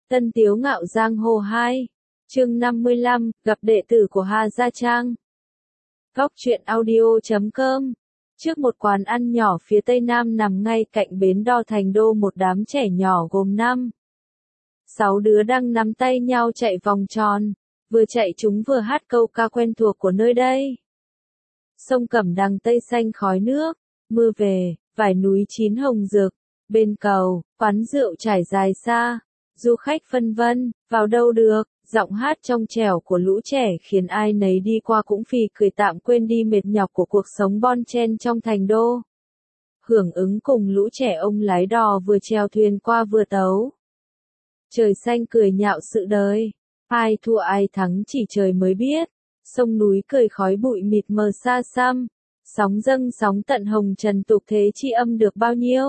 Tân Tiếu Ngạo Giang Hồ 2, chương 55, gặp đệ tử của Hà Gia Trang. Góc truyện audio.com. Trước một quán ăn nhỏ phía tây nam nằm ngay cạnh bến đò Thành Đô, một đám trẻ nhỏ gồm 6 đứa đang nắm tay nhau chạy vòng tròn, vừa chạy chúng vừa hát câu ca quen thuộc của nơi đây. Sông Cẩm Đằng tây xanh khói nước, mưa về, vài núi chín hồng rực, bên cầu, quán rượu trải dài xa, du khách phân vân, vào đâu được, giọng hát trong trẻo của lũ trẻ khiến ai nấy đi qua cũng phì cười, tạm quên đi mệt nhọc của cuộc sống bon chen trong Thành Đô. Hưởng ứng cùng lũ trẻ, ông lái đò vừa chèo thuyền qua vừa tấu. Trời xanh cười nhạo sự đời, ai thua ai thắng chỉ trời mới biết. Sông núi cười khói bụi mịt mờ xa xăm, sóng dâng sóng tận hồng trần, tục thế chi âm được bao nhiêu.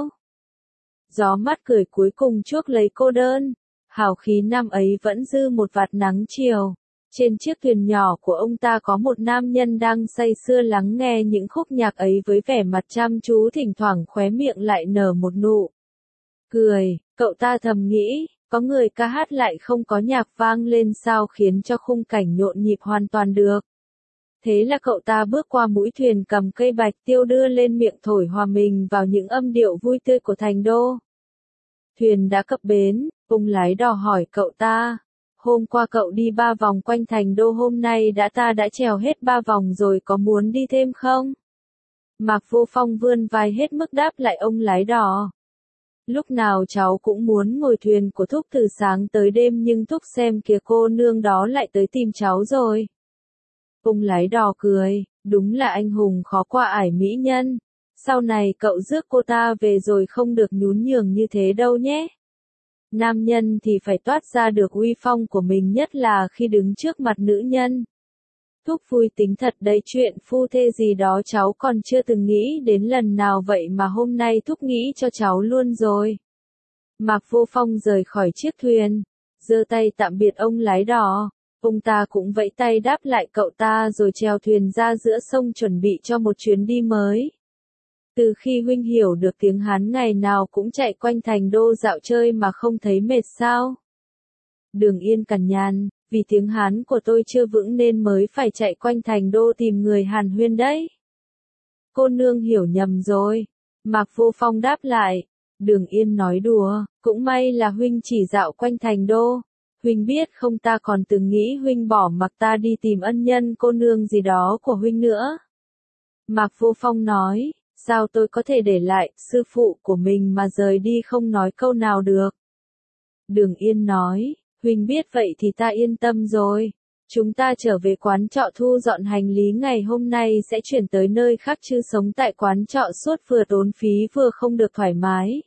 Gió mát cười cuối cùng chuốc lấy cô đơn, hào khí năm ấy vẫn dư một vạt nắng chiều. Trên chiếc thuyền nhỏ của ông ta có một nam nhân đang say sưa lắng nghe những khúc nhạc ấy với vẻ mặt chăm chú, thỉnh thoảng khóe miệng lại nở một nụ cười. Cậu ta thầm nghĩ, có người ca hát lại không có nhạc vang lên sao khiến cho khung cảnh nhộn nhịp hoàn toàn được. Thế là cậu ta bước qua mũi thuyền, cầm cây bạch tiêu đưa lên miệng thổi hòa mình vào những âm điệu vui tươi của Thành Đô. Thuyền đã cập bến, ông lái đò hỏi cậu ta, hôm qua cậu đi 3 vòng quanh Thành Đô, hôm nay ta đã trèo hết 3 vòng rồi, có muốn đi thêm không? Mạc Vô Phong vươn vai hết mức đáp lại ông lái đò. Lúc nào cháu cũng muốn ngồi thuyền của Thúc từ sáng tới đêm, nhưng Thúc xem kìa, cô nương đó lại tới tìm cháu rồi. Ông lái đò cười, đúng là anh hùng khó qua ải mỹ nhân. Sau này cậu rước cô ta về rồi không được nhún nhường như thế đâu nhé. Nam nhân thì phải toát ra được uy phong của mình, nhất là khi đứng trước mặt nữ nhân. Thúc vui tính thật đấy, chuyện phu thê gì đó cháu còn chưa từng nghĩ đến lần nào, vậy mà hôm nay Thúc nghĩ cho cháu luôn rồi. Mạc Vô Phong rời khỏi chiếc thuyền, giơ tay tạm biệt ông lái đò. Ông ta cũng vẫy tay đáp lại cậu ta rồi chèo thuyền ra giữa sông chuẩn bị cho một chuyến đi mới. Từ khi huynh hiểu được tiếng Hán, ngày nào cũng chạy quanh Thành Đô dạo chơi mà không thấy mệt sao? Đường Yên cằn nhằn, vì tiếng Hán của tôi chưa vững nên mới phải chạy quanh Thành Đô tìm người hàn huyên đấy. Cô nương hiểu nhầm rồi. Mạc Vô Phong đáp lại. Đường Yên nói đùa, cũng may là huynh chỉ dạo quanh Thành Đô. Huynh biết không, ta còn từng nghĩ huynh bỏ mặc ta đi tìm ân nhân cô nương gì đó của huynh nữa. Mạc Vô Phong nói, sao tôi có thể để lại sư phụ của mình mà rời đi không nói câu nào được. Đường Yên nói, huynh biết vậy thì ta yên tâm rồi. Chúng ta trở về quán trọ thu dọn hành lý, ngày hôm nay sẽ chuyển tới nơi khác, chứ sống tại quán trọ suốt vừa tốn phí vừa không được thoải mái.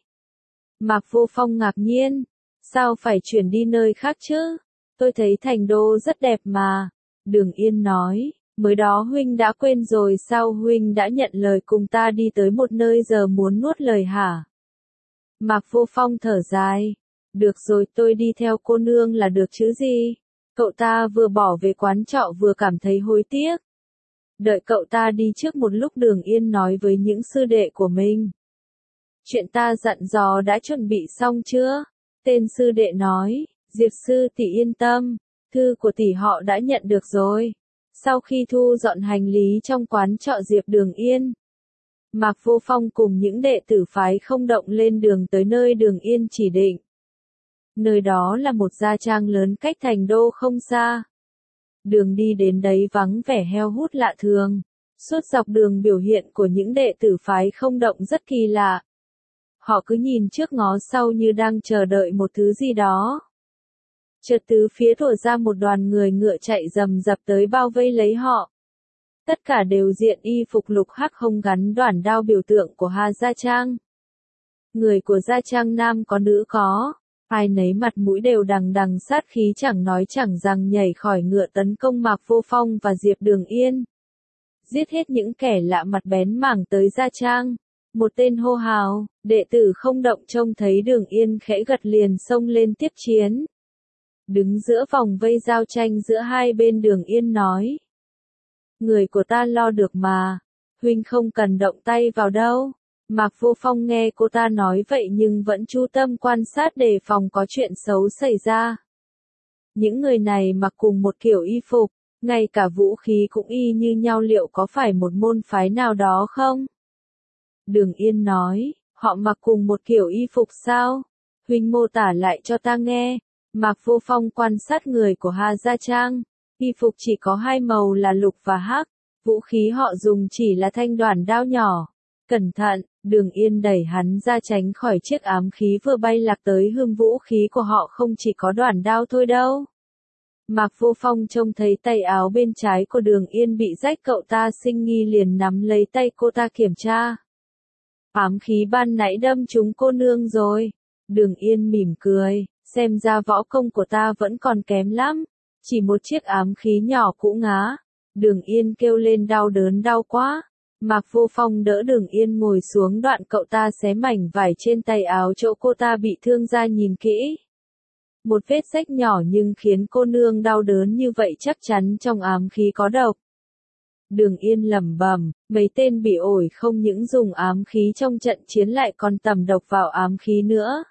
Mạc Vô Phong ngạc nhiên. Sao phải chuyển đi nơi khác chứ? Tôi thấy Thành Đô rất đẹp mà. Đường Yên nói, mới đó huynh đã quên rồi sao? Huynh đã nhận lời cùng ta đi tới một nơi, giờ muốn nuốt lời hả? Mạc Vô Phong thở dài. Được rồi, tôi đi theo cô nương là được chứ gì? Cậu ta vừa bỏ về quán trọ vừa cảm thấy hối tiếc. Đợi cậu ta đi trước một lúc, Đường Yên nói với những sư đệ của mình. Chuyện ta dặn dò đã chuẩn bị xong chưa? Tên sư đệ nói, Diệp sư tỷ yên tâm, thư của tỷ họ đã nhận được rồi. Sau khi thu dọn hành lý trong quán trọ Diệp Đường Yên, Mạc Vô Phong cùng những đệ tử phái không động lên đường tới nơi Đường Yên chỉ định. Nơi đó là một gia trang lớn cách Thành Đô không xa. Đường đi đến đấy vắng vẻ heo hút lạ thường. Suốt dọc đường biểu hiện của những đệ tử phái không động rất kỳ lạ. Họ cứ nhìn trước ngó sau như đang chờ đợi một thứ gì đó. Chợt tứ phía thổi ra một đoàn người ngựa chạy rầm rập tới bao vây lấy họ. Tất cả đều diện y phục lục hắc hông gắn đoản đao, biểu tượng của Hà Gia Trang. Người của Gia Trang nam có nữ có, ai nấy mặt mũi đều đằng đằng sát khí, chẳng nói chẳng rằng nhảy khỏi ngựa tấn công Mạc Vô Phong và Diệp Đường Yên. Giết hết những kẻ lạ mặt bén mảng tới Gia Trang. Một tên hô hào, đệ tử không động trông thấy Đường Yên khẽ gật liền xông lên tiếp chiến. Đứng giữa vòng vây giao tranh giữa hai bên, Đường Yên nói. Người của ta lo được mà, huynh không cần động tay vào đâu. Mạc Vô Phong nghe cô ta nói vậy nhưng vẫn chú tâm quan sát đề phòng có chuyện xấu xảy ra. Những người này mặc cùng một kiểu y phục, ngay cả vũ khí cũng y như nhau, liệu có phải một môn phái nào đó không? Đường Yên nói, họ mặc cùng một kiểu y phục sao? Huynh mô tả lại cho ta nghe. Mạc Vô Phong quan sát người của Hà Gia Trang. Y phục chỉ có hai màu là lục và hắc. Vũ khí họ dùng chỉ là thanh đoản đao nhỏ. Cẩn thận, Đường Yên đẩy hắn ra tránh khỏi chiếc ám khí vừa bay lạc tới. Hương vũ khí của họ không chỉ có đoản đao thôi đâu. Mạc Vô Phong trông thấy tay áo bên trái của Đường Yên bị rách, cậu ta sinh nghi liền nắm lấy tay cô ta kiểm tra. Ám khí ban nãy đâm trúng cô nương rồi. Đường Yên mỉm cười, xem ra võ công của ta vẫn còn kém lắm. Chỉ một chiếc ám khí nhỏ cũ ngá. Đường Yên kêu lên đau đớn, đau quá. Mạc Vô Phong đỡ Đường Yên ngồi xuống, đoạn cậu ta xé mảnh vải trên tay áo chỗ cô ta bị thương ra nhìn kỹ. Một vết rách nhỏ nhưng khiến cô nương đau đớn như vậy chắc chắn trong ám khí có độc. Đường Yên lẩm bẩm, mấy tên bị ổi không những dùng ám khí trong trận chiến lại còn tẩm độc vào ám khí nữa.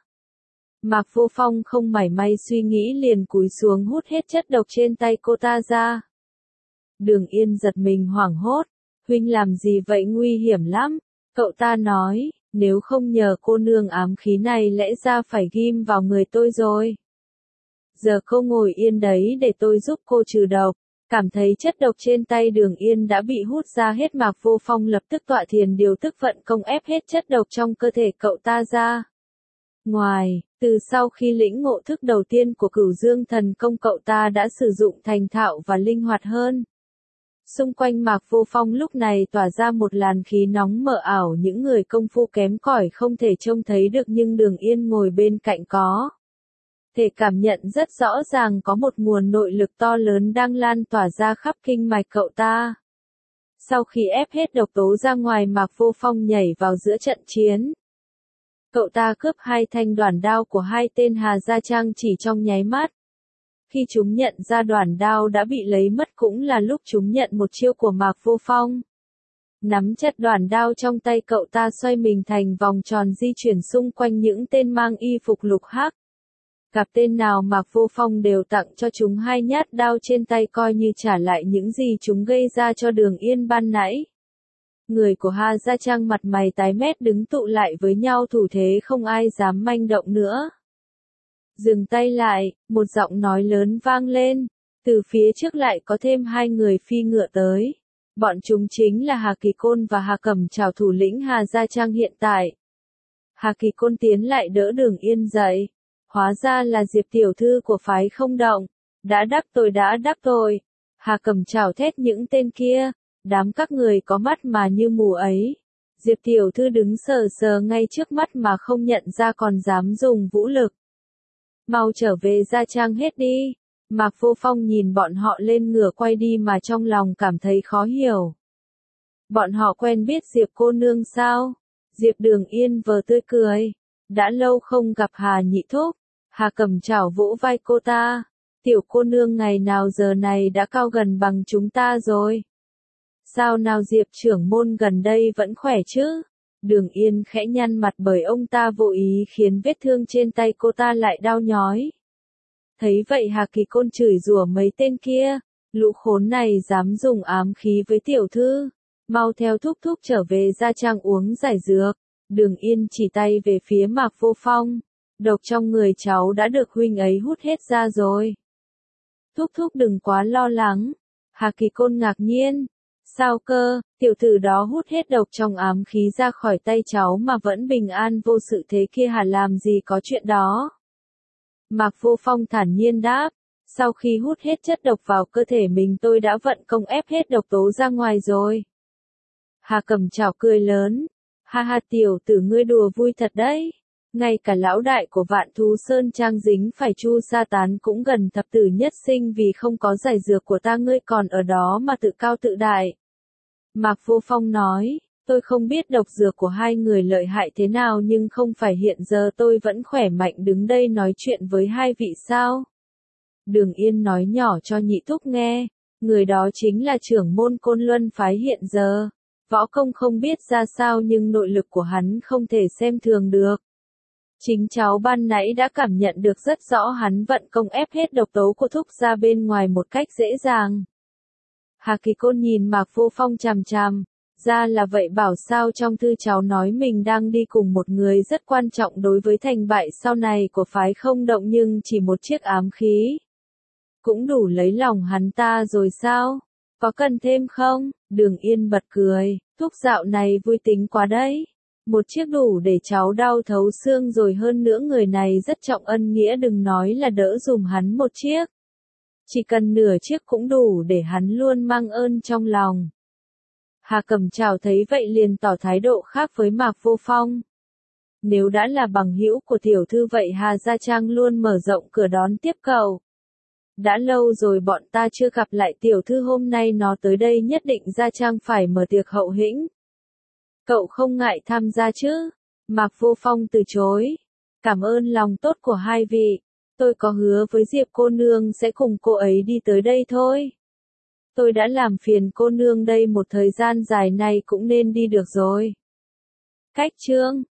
Mạc Vô Phong không mảy may suy nghĩ liền cúi xuống hút hết chất độc trên tay cô ta ra. Đường Yên giật mình hoảng hốt, huynh làm gì vậy, nguy hiểm lắm. Cậu ta nói, nếu không nhờ cô nương ám khí này lẽ ra phải ghim vào người tôi rồi. Giờ cô ngồi yên đấy để tôi giúp cô trừ độc. Cảm thấy chất độc trên tay Đường Yên đã bị hút ra hết, Mạc Vô Phong lập tức tọa thiền điều tức vận công ép hết chất độc trong cơ thể cậu ta ra. Ngoài, từ sau khi lĩnh ngộ thức đầu tiên của Cửu Dương Thần Công, cậu ta đã sử dụng thành thạo và linh hoạt hơn. Xung quanh Mạc Vô Phong lúc này tỏa ra một làn khí nóng mờ ảo, những người công phu kém cỏi không thể trông thấy được nhưng Đường Yên ngồi bên cạnh có thể cảm nhận rất rõ ràng có một nguồn nội lực to lớn đang lan tỏa ra khắp kinh mạch cậu ta. Sau khi ép hết độc tố ra ngoài, Mạc Vô Phong nhảy vào giữa trận chiến. Cậu ta cướp hai thanh đoản đao của hai tên Hà Gia Trang chỉ trong nháy mắt. Khi chúng nhận ra đoản đao đã bị lấy mất cũng là lúc chúng nhận một chiêu của Mạc Vô Phong. Nắm chặt đoản đao trong tay, cậu ta xoay mình thành vòng tròn di chuyển xung quanh những tên mang y phục lục hắc. Gặp tên nào Mạc Vô Phong đều tặng cho chúng hai nhát đao trên tay, coi như trả lại những gì chúng gây ra cho Đường Yên ban nãy. Người của Hà Gia Trang mặt mày tái mét đứng tụ lại với nhau, thủ thế không ai dám manh động nữa. Dừng tay lại, một giọng nói lớn vang lên. Từ phía trước lại có thêm hai người phi ngựa tới. Bọn chúng chính là Hà Kỳ Côn và Hà Cẩm Trảo, thủ lĩnh Hà Gia Trang hiện tại. Hà Kỳ Côn tiến lại đỡ Đường Yên dậy. Hóa ra là Diệp tiểu thư của phái Không Động. Đã đắc tội. Hà Cẩm Trảo thét những tên kia. Đám các người có mắt mà như mù ấy. Diệp tiểu thư đứng sờ sờ ngay trước mắt mà không nhận ra còn dám dùng vũ lực. Mau trở về Gia Trang hết đi. Mạc Vô Phong nhìn bọn họ lên ngựa quay đi mà trong lòng cảm thấy khó hiểu. Bọn họ quen biết Diệp cô nương sao? Diệp Đường Yên vờ tươi cười. Đã lâu không gặp Hà nhị thúc. Hà Cẩm Trảo vỗ vai cô ta. Tiểu cô nương ngày nào giờ này đã cao gần bằng chúng ta rồi. Sao nào Diệp trưởng môn gần đây vẫn khỏe chứ? Đường Yên khẽ nhăn mặt bởi ông ta vô ý khiến vết thương trên tay cô ta lại đau nhói. Thấy vậy Hà Kỳ Côn chửi rủa mấy tên kia. Lũ khốn này dám dùng ám khí với tiểu thư. Mau theo thúc thúc trở về Gia Trang uống giải dược. Đường Yên chỉ tay về phía Mạc Vô Phong. Độc trong người cháu đã được huynh ấy hút hết ra rồi. Thúc thúc đừng quá lo lắng. Hà Kỳ Côn ngạc nhiên. Sao cơ, tiểu tử đó hút hết độc trong ám khí ra khỏi tay cháu mà vẫn bình an vô sự thế kia hả? Làm gì có chuyện đó. Mạc Vô Phong thản nhiên đáp. Sau khi hút hết chất độc vào cơ thể mình, tôi đã vận công ép hết độc tố ra ngoài rồi. Hà Cẩm Trảo cười lớn. Ha ha, tiểu tử ngươi đùa vui thật đấy. Ngay cả lão đại của Vạn Thú Sơn Trang dính phải Chu Sa Tán cũng gần thập tử nhất sinh vì không có giải dược của ta, ngươi còn ở đó mà tự cao tự đại. Mạc Vô Phong nói, tôi không biết độc dược của hai người lợi hại thế nào nhưng không phải hiện giờ tôi vẫn khỏe mạnh đứng đây nói chuyện với hai vị sao? Đường Yên nói nhỏ cho nhị thúc nghe, người đó chính là trưởng môn Côn Luân phái hiện giờ. Võ công không biết ra sao nhưng nội lực của hắn không thể xem thường được. Chính cháu ban nãy đã cảm nhận được rất rõ hắn vận công ép hết độc tố của Thúc ra bên ngoài một cách dễ dàng. Hà Kỳ Côn nhìn Mạc Vô Phong chằm chằm, ra là vậy bảo sao trong thư cháu nói mình đang đi cùng một người rất quan trọng đối với thành bại sau này của phái Không Động nhưng chỉ một chiếc ám khí. Cũng đủ lấy lòng hắn ta rồi sao? Có cần thêm không? Đường Yên bật cười, Thúc dạo này vui tính quá đấy. Một chiếc đủ để cháu đau thấu xương rồi, hơn nữa người này rất trọng ân nghĩa, đừng nói là đỡ dùm hắn một chiếc. Chỉ cần nửa chiếc cũng đủ để hắn luôn mang ơn trong lòng. Hà Cẩm Trảo thấy vậy liền tỏ thái độ khác với Mạc Vô Phong. Nếu đã là bằng hữu của tiểu thư vậy Hà Gia Trang luôn mở rộng cửa đón tiếp cậu. Đã lâu rồi bọn ta chưa gặp lại tiểu thư, hôm nay nó tới đây nhất định Gia Trang phải mở tiệc hậu hĩnh. Cậu không ngại tham gia chứ? Mạc Vô Phong từ chối. Cảm ơn lòng tốt của hai vị. Tôi có hứa với Diệp cô nương sẽ cùng cô ấy đi tới đây thôi. Tôi đã làm phiền cô nương đây một thời gian dài này cũng nên đi được rồi. Cách chương